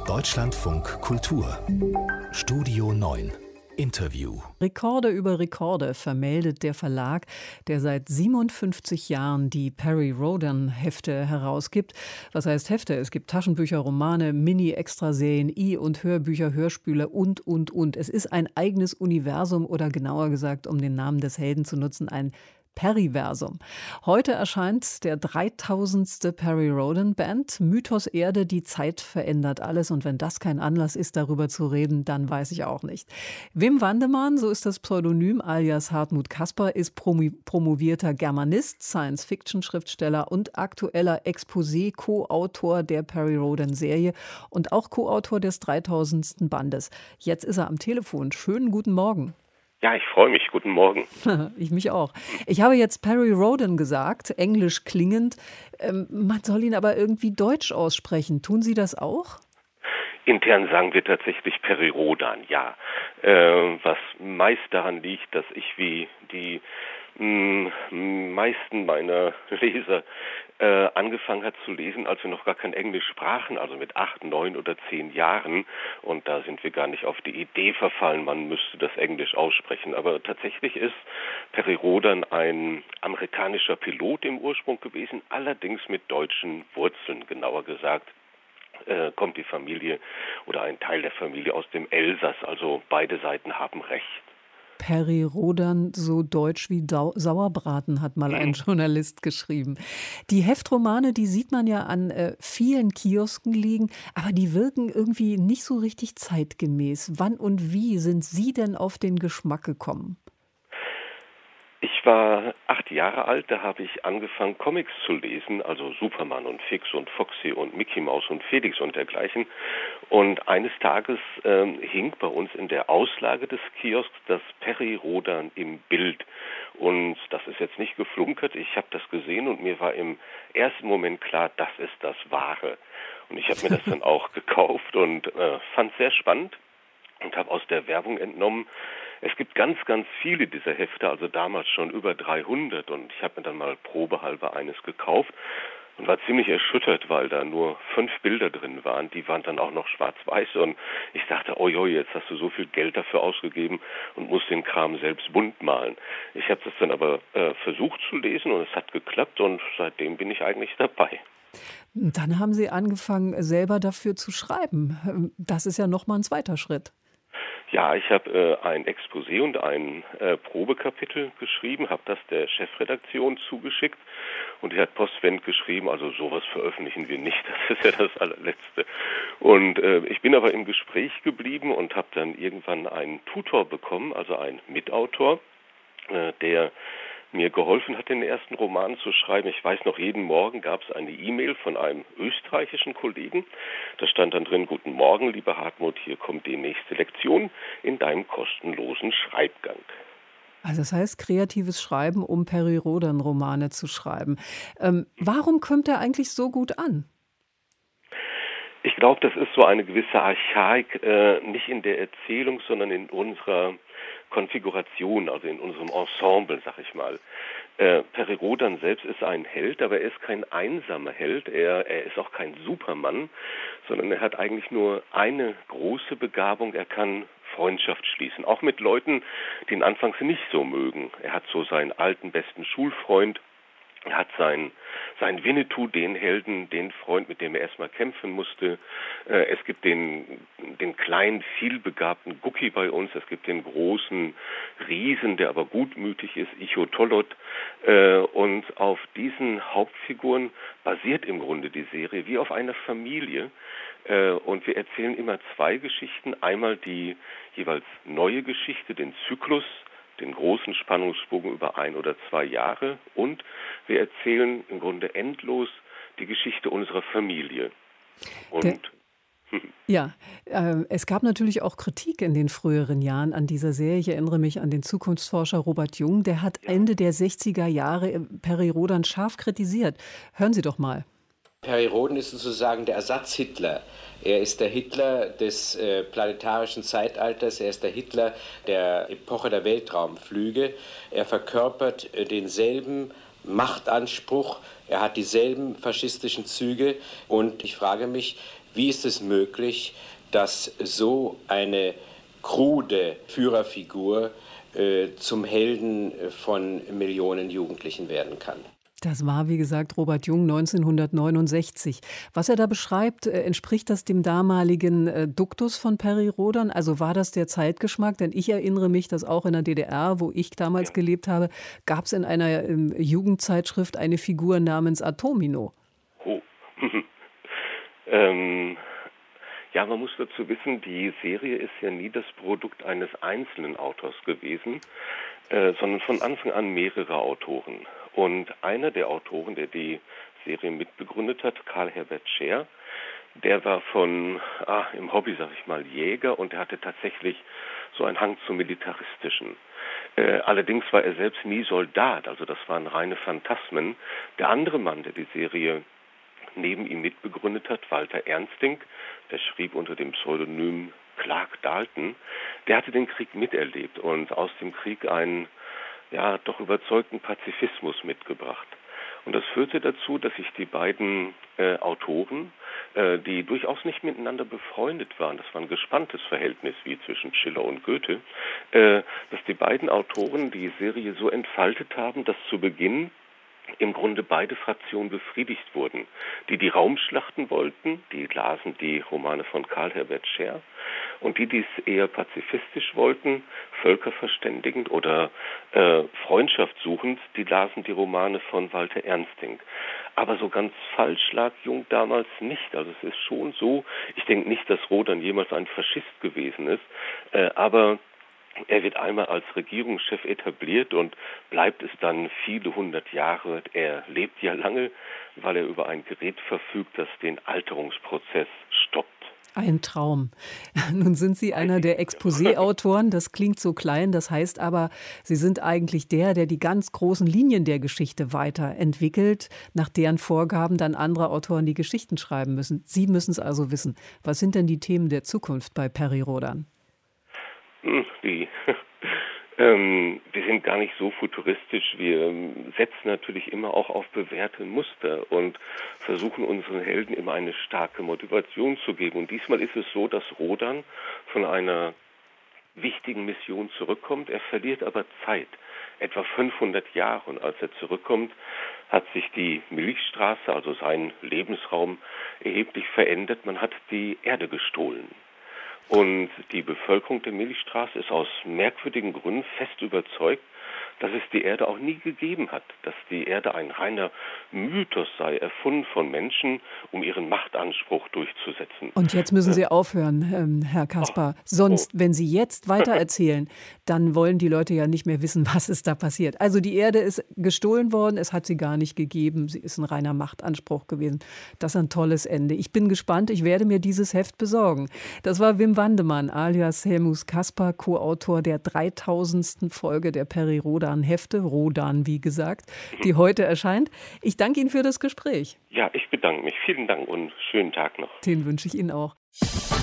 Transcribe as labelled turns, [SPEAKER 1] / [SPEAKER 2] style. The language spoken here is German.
[SPEAKER 1] Deutschlandfunk Kultur Studio 9 Interview.
[SPEAKER 2] Rekorde über Rekorde vermeldet der Verlag, der seit 57 Jahren die Perry Rhodan Hefte herausgibt. Was heißt Hefte? Es gibt Taschenbücher, Romane, Mini-Extraserien, und Hörbücher, Hörspiele und. Es ist ein eigenes Universum oder genauer gesagt, um den Namen des Helden zu nutzen, ein Perryversum. Heute erscheint der 3000. Perry Rhodan Band. Mythos Erde, die Zeit verändert alles. Und wenn das kein Anlass ist, darüber zu reden, dann weiß ich auch nicht. Wim Wandemann, so ist das Pseudonym alias Hartmut Kasper, ist promovierter Germanist, Science-Fiction-Schriftsteller und aktueller Exposé-Co-Autor der Perry Rhodan Serie und auch Co-Autor des 3000. Bandes. Jetzt ist er am Telefon. Schönen guten Morgen.
[SPEAKER 3] Ja, ich freue mich. Guten Morgen.
[SPEAKER 2] Ich mich auch. Ich habe jetzt Perry Rhodan gesagt, englisch klingend. Man soll ihn aber irgendwie deutsch aussprechen. Tun Sie das auch?
[SPEAKER 3] Intern sagen wir tatsächlich Perry Rhodan, ja. Was meist daran liegt, dass ich wie die meisten meiner Leser angefangen hat zu lesen, als wir noch gar kein Englisch sprachen, also mit 8, 9 oder 10 Jahren. Und da sind wir gar nicht auf die Idee verfallen, man müsste das Englisch aussprechen. Aber tatsächlich ist Perry Rhodan ein amerikanischer Pilot im Ursprung gewesen, allerdings mit deutschen Wurzeln, genauer gesagt. Kommt die Familie oder ein Teil der Familie aus dem Elsass, also beide Seiten haben Recht.
[SPEAKER 2] Perry Rhodan, so deutsch wie Sauerbraten, hat mal ein Journalist geschrieben. Die Heftromane, die sieht man ja an vielen Kiosken liegen, aber die wirken irgendwie nicht so richtig zeitgemäß. Wann und wie sind Sie denn auf den Geschmack gekommen?
[SPEAKER 3] Ich war 8 Jahre alt, da habe ich angefangen, Comics zu lesen, also Superman und Fix und Foxy und Mickey Mouse und Felix und dergleichen. Und eines Tages hing bei uns in der Auslage des Kiosks das Perry Rhodan im Bild. Und das ist jetzt nicht geflunkert, ich habe das gesehen und mir war im ersten Moment klar, das ist das Wahre. Und ich habe mir das dann auch gekauft und fand es sehr spannend und habe aus der Werbung entnommen, es gibt ganz, ganz viele dieser Hefte, also damals schon über 300 und ich habe mir dann mal probehalber eines gekauft und war ziemlich erschüttert, weil da nur 5 Bilder drin waren, die waren dann auch noch schwarz-weiß und ich dachte, oh jetzt hast du so viel Geld dafür ausgegeben und musst den Kram selbst bunt malen. Ich habe das dann aber versucht zu lesen und es hat geklappt und seitdem bin ich eigentlich dabei.
[SPEAKER 2] Dann haben Sie angefangen, selber dafür zu schreiben. Das ist ja nochmal ein zweiter Schritt.
[SPEAKER 3] Ja, ich habe ein Exposé und ein Probekapitel geschrieben, habe das der Chefredaktion zugeschickt und die hat postwendend geschrieben, also sowas veröffentlichen wir nicht, das ist ja das allerletzte. Und ich bin aber im Gespräch geblieben und habe dann irgendwann einen Tutor bekommen, also einen Mitautor, der mir geholfen hat, den ersten Roman zu schreiben. Ich weiß noch, jeden Morgen gab es eine E-Mail von einem österreichischen Kollegen. Da stand dann drin, guten Morgen, lieber Hartmut, hier kommt die nächste Lektion in deinem kostenlosen Schreibgang.
[SPEAKER 2] Also das heißt, kreatives Schreiben, um Perry Rhodan Romane zu schreiben. Warum kommt er eigentlich so gut an?
[SPEAKER 3] Ich glaube, das ist so eine gewisse Archaik, nicht in der Erzählung, sondern in unserer Konfiguration, also in unserem Ensemble, sag ich mal. Perry Rhodan selbst ist ein Held, aber er ist kein einsamer Held, er ist auch kein Superman, sondern er hat eigentlich nur eine große Begabung, er kann Freundschaft schließen, auch mit Leuten, die ihn anfangs nicht so mögen. Er hat so seinen alten, besten Schulfreund, er hat sein Winnetou, den Helden, den Freund, mit dem er erstmal kämpfen musste. Es gibt den kleinen, vielbegabten Gucki bei uns. Es gibt den großen Riesen, der aber gutmütig ist, Ichotolot. Und auf diesen Hauptfiguren basiert im Grunde die Serie, wie auf einer Familie. Und wir erzählen immer 2 Geschichten. Einmal die jeweils neue Geschichte, den Zyklus, den großen Spannungsbogen über 1 oder 2 Jahre und wir erzählen im Grunde endlos die Geschichte unserer Familie.
[SPEAKER 2] Es gab natürlich auch Kritik in den früheren Jahren an dieser Serie. Ich erinnere mich an den Zukunftsforscher Robert Jung, der hat Ende der 60er Jahre Perry Rhodan scharf kritisiert. Hören Sie doch mal.
[SPEAKER 4] Perry Rhodan ist sozusagen der Ersatz-Hitler. Er ist der Hitler des planetarischen Zeitalters, er ist der Hitler der Epoche der Weltraumflüge. Er verkörpert denselben Machtanspruch, er hat dieselben faschistischen Züge und ich frage mich, wie ist es möglich, dass so eine krude Führerfigur zum Helden von Millionen Jugendlichen werden kann.
[SPEAKER 2] Das war, wie gesagt, Robert Jung 1969. Was er da beschreibt, entspricht das dem damaligen Duktus von Perry Rhodan? Also war das der Zeitgeschmack? Denn ich erinnere mich, dass auch in der DDR, wo ich damals gelebt habe, gab es in einer Jugendzeitschrift eine Figur namens Atomino.
[SPEAKER 3] Oh. Ja, man muss dazu wissen, die Serie ist ja nie das Produkt eines einzelnen Autors gewesen, sondern von Anfang an mehrere Autoren. Und einer der Autoren, der die Serie mitbegründet hat, Karl Herbert Scheer, der war im Hobby, sag ich mal, Jäger, und er hatte tatsächlich so einen Hang zum Militaristischen. Allerdings war er selbst nie Soldat, also das waren reine Phantasmen. Der andere Mann, der die Serie neben ihm mitbegründet hat, Walter Ernsting, der schrieb unter dem Pseudonym Clark Dalton, der hatte den Krieg miterlebt und aus dem Krieg einen doch überzeugten Pazifismus mitgebracht. Und das führte dazu, dass sich die beiden Autoren, die durchaus nicht miteinander befreundet waren, das war ein gespanntes Verhältnis wie zwischen Schiller und Goethe, dass die beiden Autoren die Serie so entfaltet haben, dass zu Beginn im Grunde beide Fraktionen befriedigt wurden. Die Raumschlachten wollten, die lasen die Romane von Karl Herbert Scheer, und die es eher pazifistisch wollten, völkerverständigend oder freundschaftssuchend, die lasen die Romane von Walter Ernsting. Aber so ganz falsch lag Jung damals nicht. Also es ist schon so, ich denke nicht, dass Rhodan jemals ein Faschist gewesen ist, aber er wird einmal als Regierungschef etabliert und bleibt es dann viele hundert Jahre. Er lebt ja lange, weil er über ein Gerät verfügt, das den Alterungsprozess stoppt.
[SPEAKER 2] Ein Traum. Nun sind Sie einer der Exposé-Autoren. Das klingt so klein, das heißt aber, Sie sind eigentlich der die ganz großen Linien der Geschichte weiterentwickelt, nach deren Vorgaben dann andere Autoren die Geschichten schreiben müssen. Sie müssen es also wissen. Was sind denn die Themen der Zukunft bei Perry Rhodan?
[SPEAKER 3] Wir sind gar nicht so futuristisch. Wir setzen natürlich immer auch auf bewährte Muster und versuchen unseren Helden immer eine starke Motivation zu geben. Und diesmal ist es so, dass Rhodan von einer wichtigen Mission zurückkommt. Er verliert aber Zeit, etwa 500 Jahre. Und als er zurückkommt, hat sich die Milchstraße, also sein Lebensraum, erheblich verändert. Man hat die Erde gestohlen. Und die Bevölkerung der Milchstraße ist aus merkwürdigen Gründen fest überzeugt, dass es die Erde auch nie gegeben hat, dass die Erde ein reiner Mythos sei, erfunden von Menschen, um ihren Machtanspruch durchzusetzen.
[SPEAKER 2] Und jetzt müssen Sie aufhören, Herr Caspar. Sonst, wenn Sie jetzt weitererzählen, dann wollen die Leute ja nicht mehr wissen, was ist da passiert. Also die Erde ist gestohlen worden, es hat sie gar nicht gegeben, sie ist ein reiner Machtanspruch gewesen. Das ist ein tolles Ende. Ich bin gespannt, ich werde mir dieses Heft besorgen. Das war Wim Wandemann, alias Helmut Caspar, Co-Autor der 3000. Folge der Perry Rhodan Hefte, Rhodan wie gesagt, die heute erscheint. Ich danke Ihnen für das Gespräch.
[SPEAKER 3] Ja, ich bedanke mich. Vielen Dank und schönen Tag noch.
[SPEAKER 2] Den wünsche ich Ihnen auch.